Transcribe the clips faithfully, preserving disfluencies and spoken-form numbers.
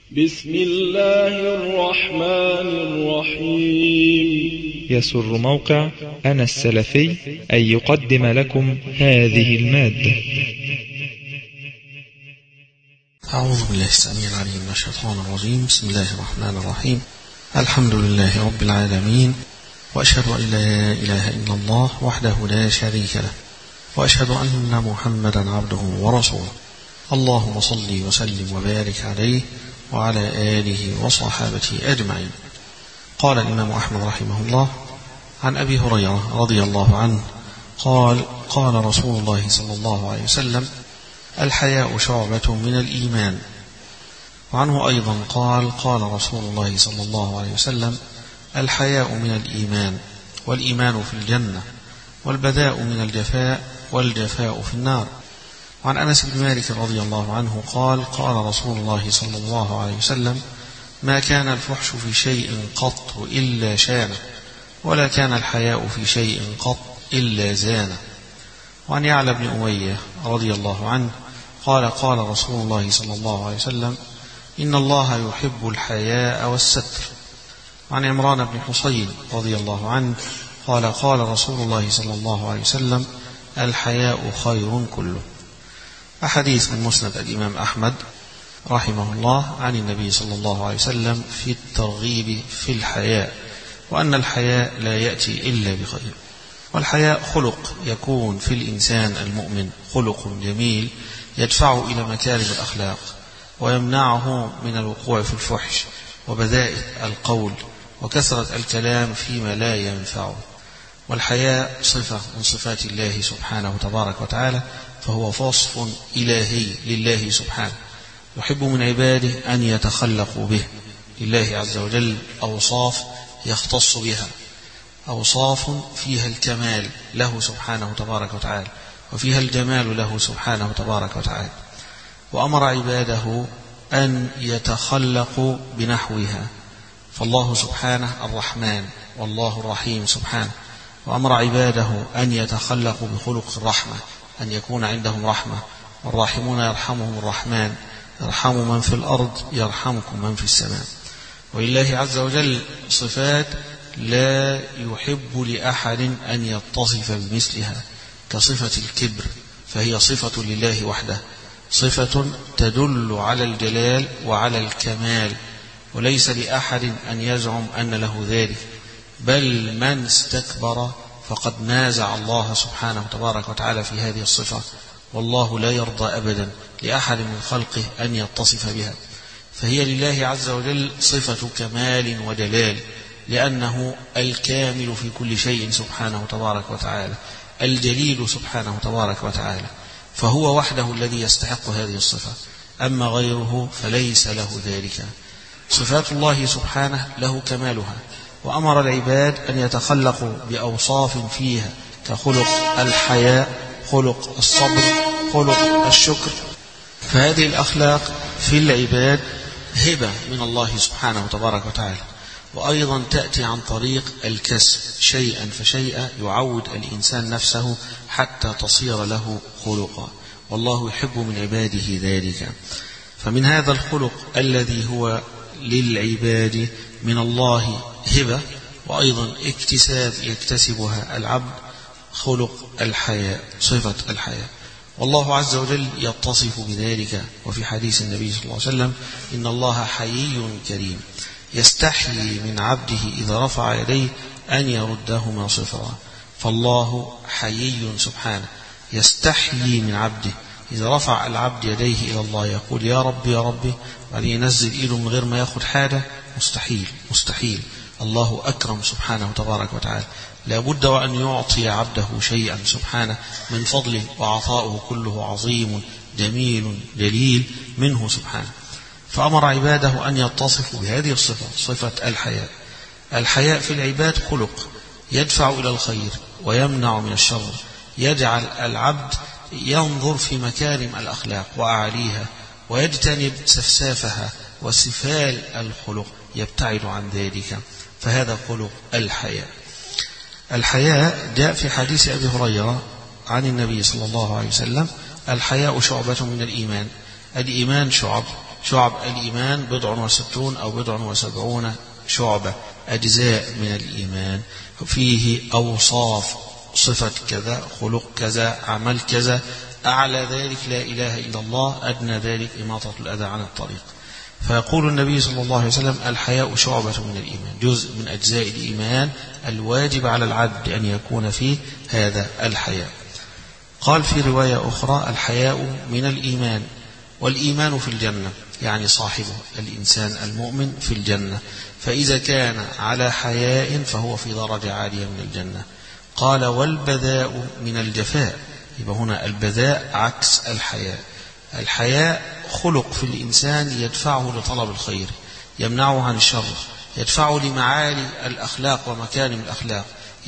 بسم الله الرحمن الرحيم. يسر موقع أنا السلفي أن يقدم لكم هذه المادة. أعوذ بالله السميع العليم من الشيطان الرجيم. بسم الله الرحمن الرحيم. الحمد لله رب العالمين، وأشهد أن لا إله إلا الله وحده لا شريك له، وأشهد أن محمدا عبده ورسوله. اللهم صل وسلم وبارك عليه وعلى آله وصحابته أجمعين. قال الإمام أحمد رحمه الله عن أبي هريرة رضي الله عنه قال: قال رسول الله صلى الله عليه وسلم: الحياء شعبة من الإيمان. وعنه أيضا قال: قال رسول الله صلى الله عليه وسلم: الحياء من الإيمان، والإيمان في الجنة، والبذاء من الجفاء، والجفاء في النار. وعن أنس بن مالك رضي الله عنه قال: قال رسول الله صلى الله عليه وسلم: ما كان الفحش في شيء قط إلا شانه، ولا كان الحياء في شيء قط إلا زانه. وعن يعلى بن أمية رضي الله عنه قال: قال رسول الله صلى الله عليه وسلم: إن الله يحب الحياء والستر. وعن عمران بن حصين رضي الله عنه قال: قال رسول الله صلى الله عليه وسلم: الحياء خير كله. أحاديث من مسند الإمام أحمد رحمه الله عن النبي صلى الله عليه وسلم في الترغيب في الحياء، وأن الحياء لا يأتي إلا بخير. والحياء خلق يكون في الإنسان المؤمن، خلق جميل يدفعه إلى مكارم الأخلاق، ويمنعه من الوقوع في الفحش وبذاء القول وكثرة الكلام فيما لا ينفعه. والحياء صفة من صفات الله سبحانه تبارك وتعالى، فهو وصف إلهي لله سبحانه، يحب من عباده أن يتخلقوا به. لله عز وجل أوصاف يختص بها، أوصاف فيها الكمال له سبحانه تبارك وتعالى، وفيها الجمال له سبحانه تبارك وتعالى. وأمر عباده أن يتخلقوا بنحوها، فالله سبحانه الرحمن والله الرحيم سبحانه، وأمر عباده أن يتخلقوا بخلق الرحمة، أن يكون عندهم رحمة. والراحمون يرحمهم الرحمن، يرحم من في الأرض يرحمكم من في السماء. ولله عز وجل صفات لا يحب لأحد أن يتصف بمثلها، كصفة الكبر، فهي صفة لله وحده، صفة تدل على الجلال وعلى الكمال، وليس لأحد أن يزعم أن له ذلك، بل من استكبر فقد نازع الله سبحانه تبارك وتعالى في هذه الصفة، والله لا يرضى أبدا لأحد من خلقه أن يتصف بها. فهي لله عز وجل صفة كمال وجلال، لأنه الكامل في كل شيء سبحانه تبارك وتعالى، الجليل سبحانه تبارك وتعالى، فهو وحده الذي يستحق هذه الصفة، أما غيره فليس له ذلك. صفات الله سبحانه له كمالها، وأمر العباد أن يتخلقوا بأوصاف فيها، كخلق الحياء، خلق الصبر، خلق الشكر. فهذه الأخلاق في العباد هبة من الله سبحانه تبارك وتعالى، وأيضا تأتي عن طريق الكسب، شيئا فشيئا يعود الإنسان نفسه حتى تصير له خلقا، والله يحب من عباده ذلك. فمن هذا الخلق الذي هو للعباد من الله هبة، وأيضا اكتساب يكتسبها العبد، خلق الحياء، صفة الحياء. والله عز وجل يتصف بذلك، وفي حديث النبي صلى الله عليه وسلم: إن الله حيي كريم يستحيي من عبده إذا رفع يديه أن يردهما صفرا. فالله حيي سبحانه يستحيي من عبده، إذا رفع العبد يديه إلى الله يقول: يا رب يا ربي، وبعدين ينزل إيده من غير ما يأخذ حاجة، مستحيل مستحيل. الله أكرم سبحانه تبارك وتعالى، لا بد وأن يعطي عبده شيئا سبحانه من فضله، وعطاؤه كله عظيم جميل جليل منه سبحانه. فأمر عباده أن يتصفوا بهذه الصفة، صفة الحياء. الحياء في العباد خلق يدفع إلى الخير ويمنع من الشر، يجعل العبد ينظر في مكارم الأخلاق وأعاليها، ويجتنب سفسافها وسفال الخلق، يبتعد عن ذلك. فهذا خلق الحياء. الحياء جاء في حديث أبي هريرة عن النبي صلى الله عليه وسلم: الحياء شعبة من الإيمان. الإيمان شعب، شعب الإيمان بضع وستون أو بضع وسبعون شعبة، أجزاء من الإيمان، فيه أوصاف، صفة كذا، خلق كذا، عمل كذا، أعلى ذلك لا إله إلا الله، أدنى ذلك إماطة الأذى عن الطريق. فيقول النبي صلى الله عليه وسلم: الحياء شعبة من الإيمان، جزء من أجزاء الإيمان الواجب على العبد أن يكون فيه هذا الحياء. قال في رواية أخرى: الحياء من الإيمان، والإيمان في الجنة، يعني صاحبه الإنسان المؤمن في الجنة، فإذا كان على حياء فهو في درجة عالية من الجنة. قال: والبذاء من الجفاء، يبقى هنا البذاء عكس الحياء. الحياء خلق في الإنسان يدفعه لطلب الخير، يمنعه عن الشر، يدفعه لمعالي الأخلاق ومكارم الأخلاق،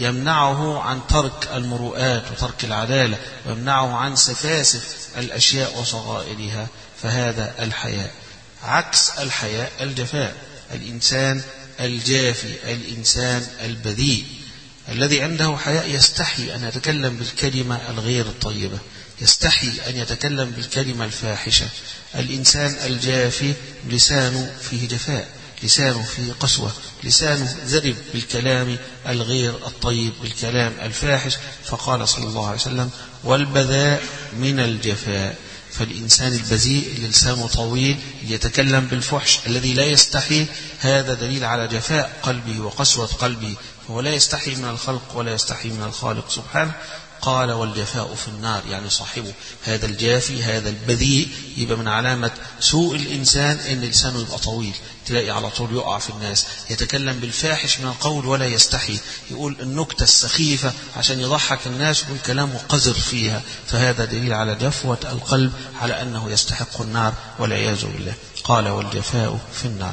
يمنعه عن ترك المروءات وترك العدالة، ويمنعه عن سفاسف الأشياء وصغائرها، فهذا الحياء. عكس الحياء الجفاء، الإنسان الجافي، الإنسان البذيء الذي عنده حياء يستحي أن يتكلم بالكلمة الغير الطيبة، يستحي أن يتكلم بالكلمة الفاحشة. الإنسان الجافي لسانه فيه جفاء، لسانه فيه قسوة، لسانه ذرب بالكلام الغير الطيب، بالكلام الفاحش. فقال صلى الله عليه وسلم: والبذاء من الجفاء. فالإنسان البذيء اللي لسانه طويل يتكلم بالفحش الذي لا يستحي، هذا دليل على جفاء قلبه وقسوة قلبه، فهو لا يستحي من الخلق ولا يستحي من الخالق سبحانه. قال: والجفاء في النار، يعني صاحبه هذا الجافي هذا البذيء يبقى من علامة سوء الإنسان إن لسانه يبقى طويل، تلاقي على طول يقع في الناس، يتكلم بالفاحش من القول ولا يستحي، يقول النكتة السخيفة عشان يضحك الناس ويقول كلامه قذر فيها، فهذا دليل على جفوة القلب، على أنه يستحق النار والعياذ بالله. قال: والجفاء في النار.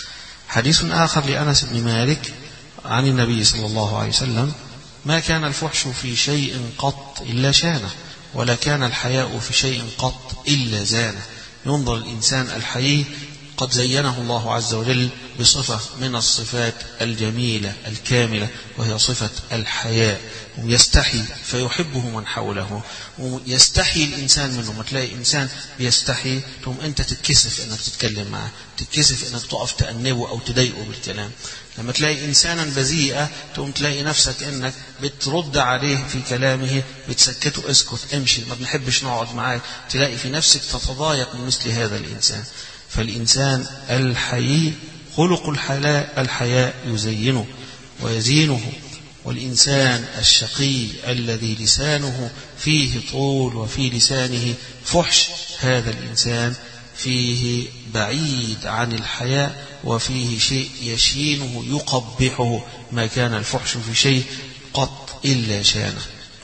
حديث آخر لأنس بن مالك عن النبي صلى الله عليه وسلم: ما كان الفحش في شيء قط إلا شانه، ولا كان الحياء في شيء قط إلا زانه. ينظر الإنسان الحيي قد زينه الله عز وجل بصفة من الصفات الجميلة الكاملة، وهي صفة الحياء، ويستحي فيحبه من حوله، ويستحي الإنسان منه. ما تلاقي إنسان بيستحي تقوم أنت تتكسف أنك تتكلم معه، تتكسف أنك تقف تأنبه أو تضايقه بالكلام. لما تلاقي إنسانا بذيئة تقوم تلاقي نفسك أنك بترد عليه في كلامه، بتسكته، اسكت، امشي، ما بنحبش نقعد معاك، تلاقي في نفسك تتضايق من مثل هذا الإنسان. فالإنسان الحيي خلق الحياء، الحياء يزينه ويزينه. والإنسان الشقي الذي لسانه فيه طول وفي لسانه فحش، هذا الإنسان فيه بعيد عن الحياء، وفيه شيء يشينه يقبحه. ما كان الفحش في شيء قط إلا شانه.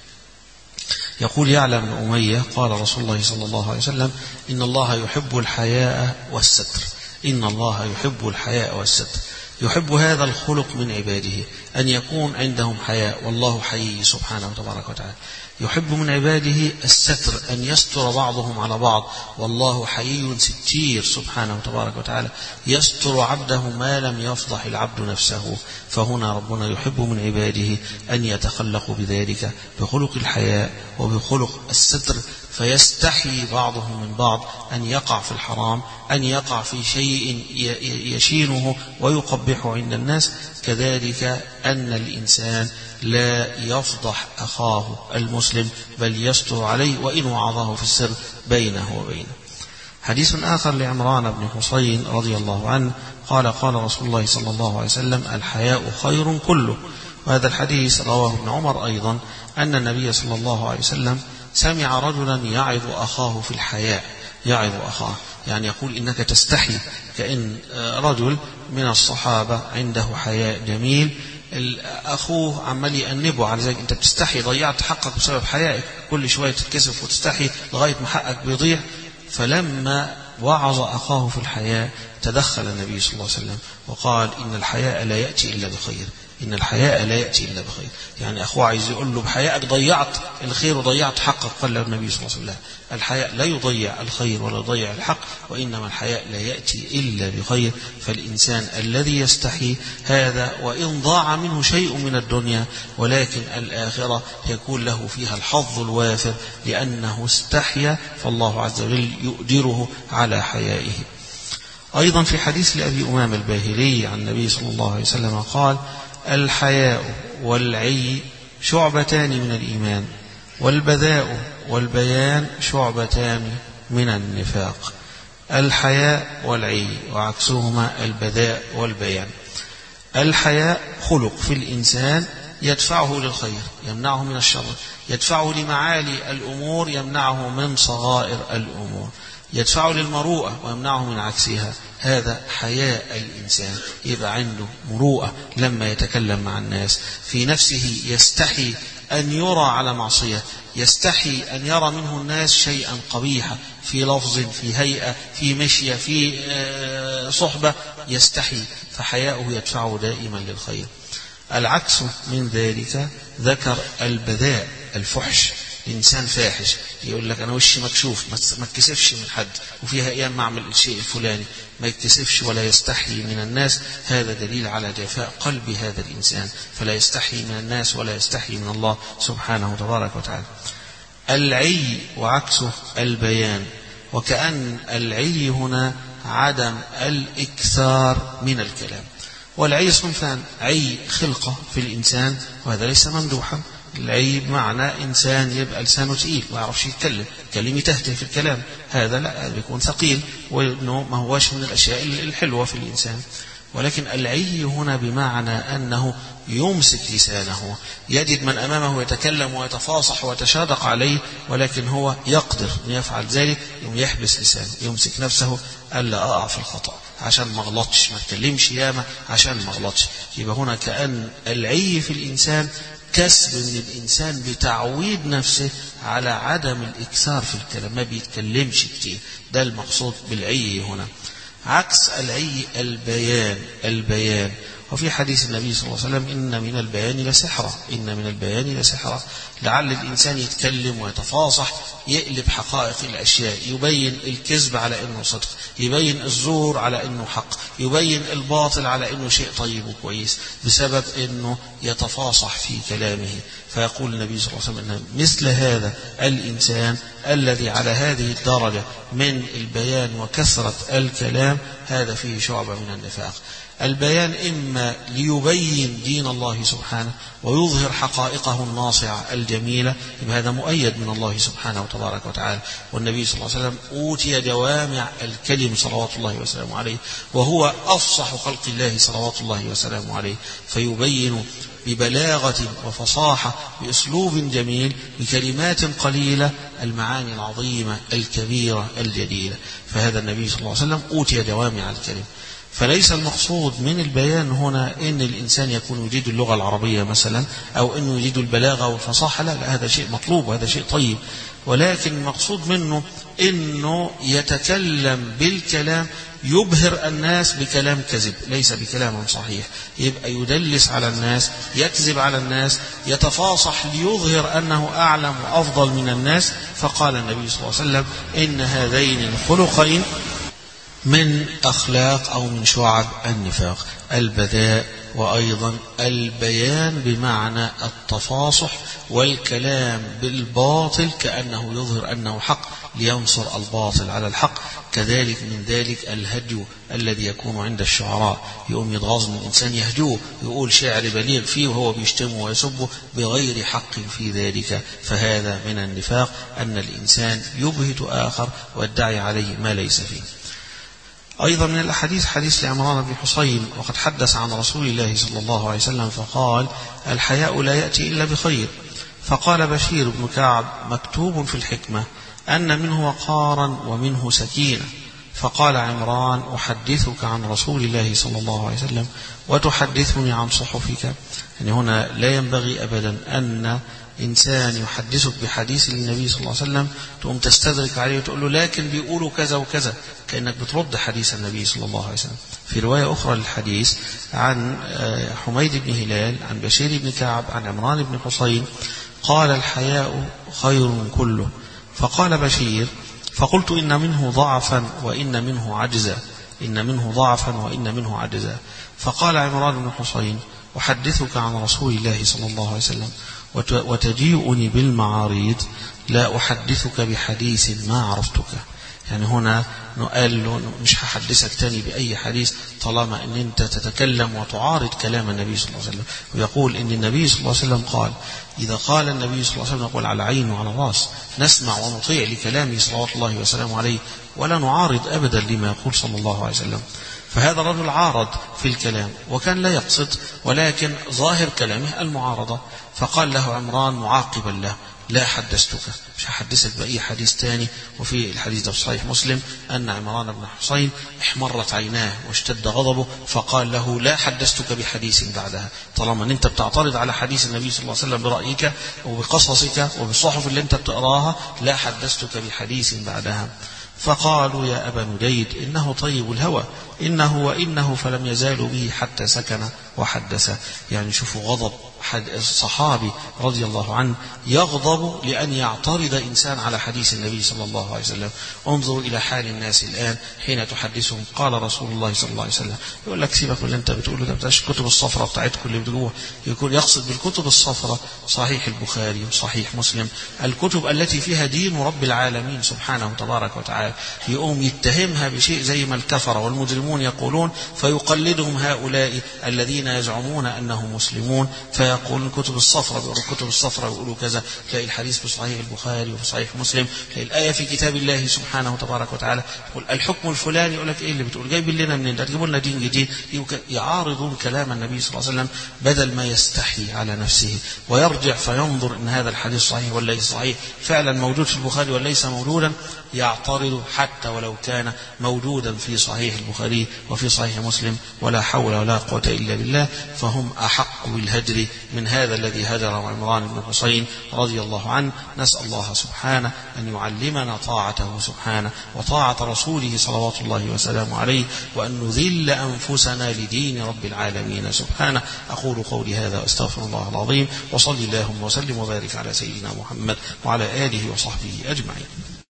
يقول يعلى بن أمية: قال رسول الله صلى الله عليه وسلم: إن الله يحب الحياء والستر. إن الله يحب الحياء والستر، يحب هذا الخلق من عباده، أن يكون عندهم حياء، والله حيي سبحانه وتبارك وتعالى. يحب من عباده الستر، أن يستر بعضهم على بعض، والله حيي ستير سبحانه وتبارك وتعالى، يستر عبده ما لم يفضح العبد نفسه. فهنا ربنا يحب من عباده أن يتخلقوا بذلك، بخلق الحياء وبخلق الستر، فيستحي بعضهم من بعض أن يقع في الحرام، أن يقع في شيء يشينه ويقبحه عند الناس. كذلك أن الإنسان لا يفضح أخاه المسلم، بل يستر عليه وإن وعظه في السر بينه وبينه. حديث آخر لعمران بن حصين رضي الله عنه قال: قال رسول الله صلى الله عليه وسلم: الحياء خير كله. وهذا الحديث رواه ابن عمر أيضا، أن النبي صلى الله عليه وسلم سمع رجلا يعظ أخاه في الحياء، يعظ أخاه يعني يقول إنك تستحي، كأن رجل من الصحابة عنده حياء جميل، أخوه عمال يأنبه على ذلك: أنت بتستحي، ضيعت حقك بسبب حيائك، كل شوية تتكسف وتستحي لغاية ما حقك بيضيع. فلما وعظ أخاه في الحياء تدخل النبي صلى الله عليه وسلم وقال: إن الحياء لا يأتي إلا بخير، إن الحياء لا يأتي إلا بخير. يعني أخوه عايز يقول له: بحيائك ضيعت الخير وضيعت حقك. قال له النبي صلى الله عليه وسلم: الحياء لا يضيع الخير ولا يضيع الحق، وإنما الحياء لا يأتي إلا بخير. فالإنسان الذي يستحي هذا وإن ضاع منه شيء من الدنيا، ولكن الآخرة يكون له فيها الحظ الوافر، لأنه استحيا، فالله عز وجل يؤجره على حيائه. أيضا في حديث لأبي أمامة الباهلي عن النبي صلى الله عليه وسلم قال: الحياء والعي شعبتان من الإيمان، والبذاء والبيان شعبتان من النفاق. الحياء والعي وعكسهما البذاء والبيان. الحياء خلق في الإنسان يدفعه للخير، يمنعه من الشر، يدفعه لمعالي الأمور، يمنعه من صغائر الأمور، يدفعه للمروءة ويمنعه من عكسها. هذا حياء الإنسان، يبقى عنده مروءة لما يتكلم مع الناس، في نفسه يستحي أن يرى على معصية، يستحي أن يرى منه الناس شيئا قبيحا في لفظ، في هيئة، في مشية، في صحبة، يستحي، فحياؤه يدفعه دائما للخير. العكس من ذلك ذكر البذاء، الفحش. الإنسان فاحش، يقول لك أنا وشي مكشوف، ما اتكسفش من حد، وفيها أيام ما أعمل الشيء الفلاني، ما يتكسفش ولا يستحي من الناس. هذا دليل على جفاء قلب هذا الإنسان، فلا يستحي من الناس ولا يستحي من الله سبحانه وتبارك وتعالى. العي وعكسه البيان، وكأن العي هنا عدم الإكثار من الكلام. والعي صنفان: عي خلقة في الإنسان، وهذا ليس ممدوحا. العي بمعنى إنسان يبقى لسانه تقيل، ما يعرفش يتكلم، كلمة تهته في الكلام، هذا لا، بيكون ثقيل، وإنه ما هوش من الأشياء الحلوة في الإنسان. ولكن العي هنا بمعنى أنه يمسك لسانه، يجد من أمامه يتكلم ويتفاصح ويتشادق عليه، ولكن هو يقدر أن يفعل ذلك، يحبس لسانه، يمسك نفسه ألا أقع في الخطأ عشان ما غلطش، ما اتكلمش ياما عشان ما غلطش. يبقى هنا كأن العي في الإنسان كسب من الإنسان بتعويد نفسه على عدم الإكثار في الكلام، ما بيتكلمش كتير، ده المقصود بالعي هنا. عكس العي البيان، البيان. وفي حديث النبي صلى الله عليه وسلم: إن من البيان لسحرة، إن من البيان لسحرة. لعل الإنسان يتكلم ويتفاصح، يقلب حقائق الأشياء، يبين الكذب على أنه صدق، يبين الزور على أنه حق، يبين الباطل على أنه شيء طيب وكويس، بسبب أنه يتفاصح في كلامه. فيقول النبي صلى الله عليه وسلم أن مثل هذا الإنسان الذي على هذه الدرجة من البيان وكثرة الكلام، هذا فيه شعبة من النفاق. البيان إما ليبين دين الله سبحانه ويظهر حقائقه الناصعة الجميلة، هذا مؤيد من الله سبحانه وتبارك وتعالى. والنبي صلى الله عليه وسلم أوتي جوامع الكلم صلوات الله وسلامه عليه، وهو أفصح خلق الله صلوات الله وسلامه عليه، فيبين ببلاغة وفصاحة بأسلوب جميل بكلمات قليلة المعاني العظيمة الكبيرة الجليلة. فهذا النبي صلى الله عليه وسلم أوتي جوامع الكلم. فليس المقصود من البيان هنا إن الإنسان يكون يجيد اللغة العربية مثلا، أو أنه يجيد البلاغة والفصاحة، لا, لا هذا شيء مطلوب وهذا شيء طيب، ولكن المقصود منه أنه يتكلم بالكلام يبهر الناس بكلام كذب، ليس بكلام صحيح، يبقى يدلس على الناس، يكذب على الناس، يتفاصح ليظهر أنه أعلم وأفضل من الناس. فقال النبي صلى الله عليه وسلم: إن هذين الخلقين من أخلاق أو من شعب النفاق، البذاء وأيضا البيان بمعنى التفاصح والكلام بالباطل كأنه يظهر أنه حق لينصر الباطل على الحق. كذلك من ذلك الهدي الذي يكون عند الشعراء، يقوم يتغاظ من الإنسان يهدوه، يقول شعر بليغ فيه وهو بيشتمه ويسبه بغير حق في ذلك. فهذا من النفاق، أن الإنسان يبهت آخر ويدعي عليه ما ليس فيه. أيضا من الأحاديث حديث لعمران بن حصين، وقد حدث عن رسول الله صلى الله عليه وسلم فقال: الحياء لا يأتي إلا بخير. فقال بشير بن كعب: مكتوب في الحكمة أن منه وقارا ومنه سكينة. فقال عمران: أحدثك عن رسول الله صلى الله عليه وسلم وتحدثني عن صحفك. يعني هنا لا ينبغي أبدا أن إنسان يحدثك بحديث للنبي صلى الله عليه وسلم تقوم تستدرك عليه وتقول له لكن بيقولوا كذا وكذا، كأنك بترد حديث النبي صلى الله عليه وسلم. في رواية أخرى للحديث عن حميد بن هلال عن بشير بن كعب عن عمران بن حصين قال: الحياء خير كله. فقال بشير: فقلت إن منه ضعفا وإن منه عجزا، إن منه ضعفا وإن منه عجزا. فقال عمران بن حصين: أحدثك عن رسول الله صلى الله عليه وسلم وتجيئني بالمعاريض، لا أحدثك بحديث ما عرفتك. يعني هنا قال له مش هحدثك تاني بأي حديث طالما أن أنت تتكلم وتعارض كلام النبي صلى الله عليه وسلم. ويقول أن النبي صلى الله عليه وسلم قال إذا قال النبي صلى الله عليه وسلم يقول على عين وعلى راس نسمع ونطيع لكلامه صلوات الله وسلامه عليه ولا نعارض أبدا لما يقول صلى الله عليه وسلم. فهذا الرجل عارض في الكلام وكان لا يقصد، ولكن ظاهر كلامه المعارضة. فقال له عمران معاقبا له لا حدثتك، مش هحدثك بأي حديث تاني. وفي الحديث ده في صحيح مسلم أن عمران بن حسين احمرت عيناه واشتد غضبه فقال له لا حدثتك بحديث بعدها، طالما أن أنت بتعترض على حديث النبي صلى الله عليه وسلم برأيك وبقصصك وبالصحف اللي أنت بتقراها لا حدثتك بحديث بعدها. فقالوا يا أبا نديد إنه طيب الهوى إنه وإنه فلم يزالوا به حتى سكن وحدث. يعني شوفوا غضب الصحابي رضي الله عنه يغضب لأن يعترض إنسان على حديث النبي صلى الله عليه وسلم. انظروا إلى حال الناس الآن حين تحدثهم قال رسول الله صلى الله عليه وسلم، يقول لك سيبك من اللي أنت بتقوله ده، بتاعش الكتب الصفراء بتاعتكم اللي بتجوه. يكون يقصد بالكتب الصفراء صحيح البخاري وصحيح مسلم، الكتب التي فيها دين رب العالمين سبحانه تبارك وتعالى. يقوم يتهمها بشيء زي ما الكفر والمجرمون يقولون، فيقلدهم هؤلاء الذين يزعمون أنهم مسلمون فيقولون الكتب الصفراء، بيقولوا الكتب الصفراء يقولوا كذا. تلاقي الحديث في صحيح البخاري وفي صحيح مسلم، تلاقي الآية في كتاب الله سبحانه تبارك وتعالى يقول الحكم الفلاني، يقول لك إيه اللي بتقول جايب لنا منين ده، تجيبوا لنا دين جديد. يعارضون كلام النبي صلى الله عليه وسلم بدل ما يستحي على نفسه ويرجع فينظر إن هذا الحديث صحيح ولا ليس صحيح، فعلا موجود في البخاري ولا ليس موجودا. يعترض حتى ولو كان موجودا في صحيح البخاري وفي صحيح مسلم، ولا حول ولا قوة إلا بالله. فهم أحق بالهجر من هذا الذي هجر عمران بن حسين رضي الله عنه. نسأل الله سبحانه أن يعلمنا طاعته سبحانه وطاعة رسوله صلوات الله وسلامه عليه، وأن نذل أنفسنا لدين رب العالمين سبحانه. أقول قولي هذا وأستغفر الله العظيم، وصلي اللهم وسلم وبارك على سيدنا محمد وعلى آله وصحبه أجمعين.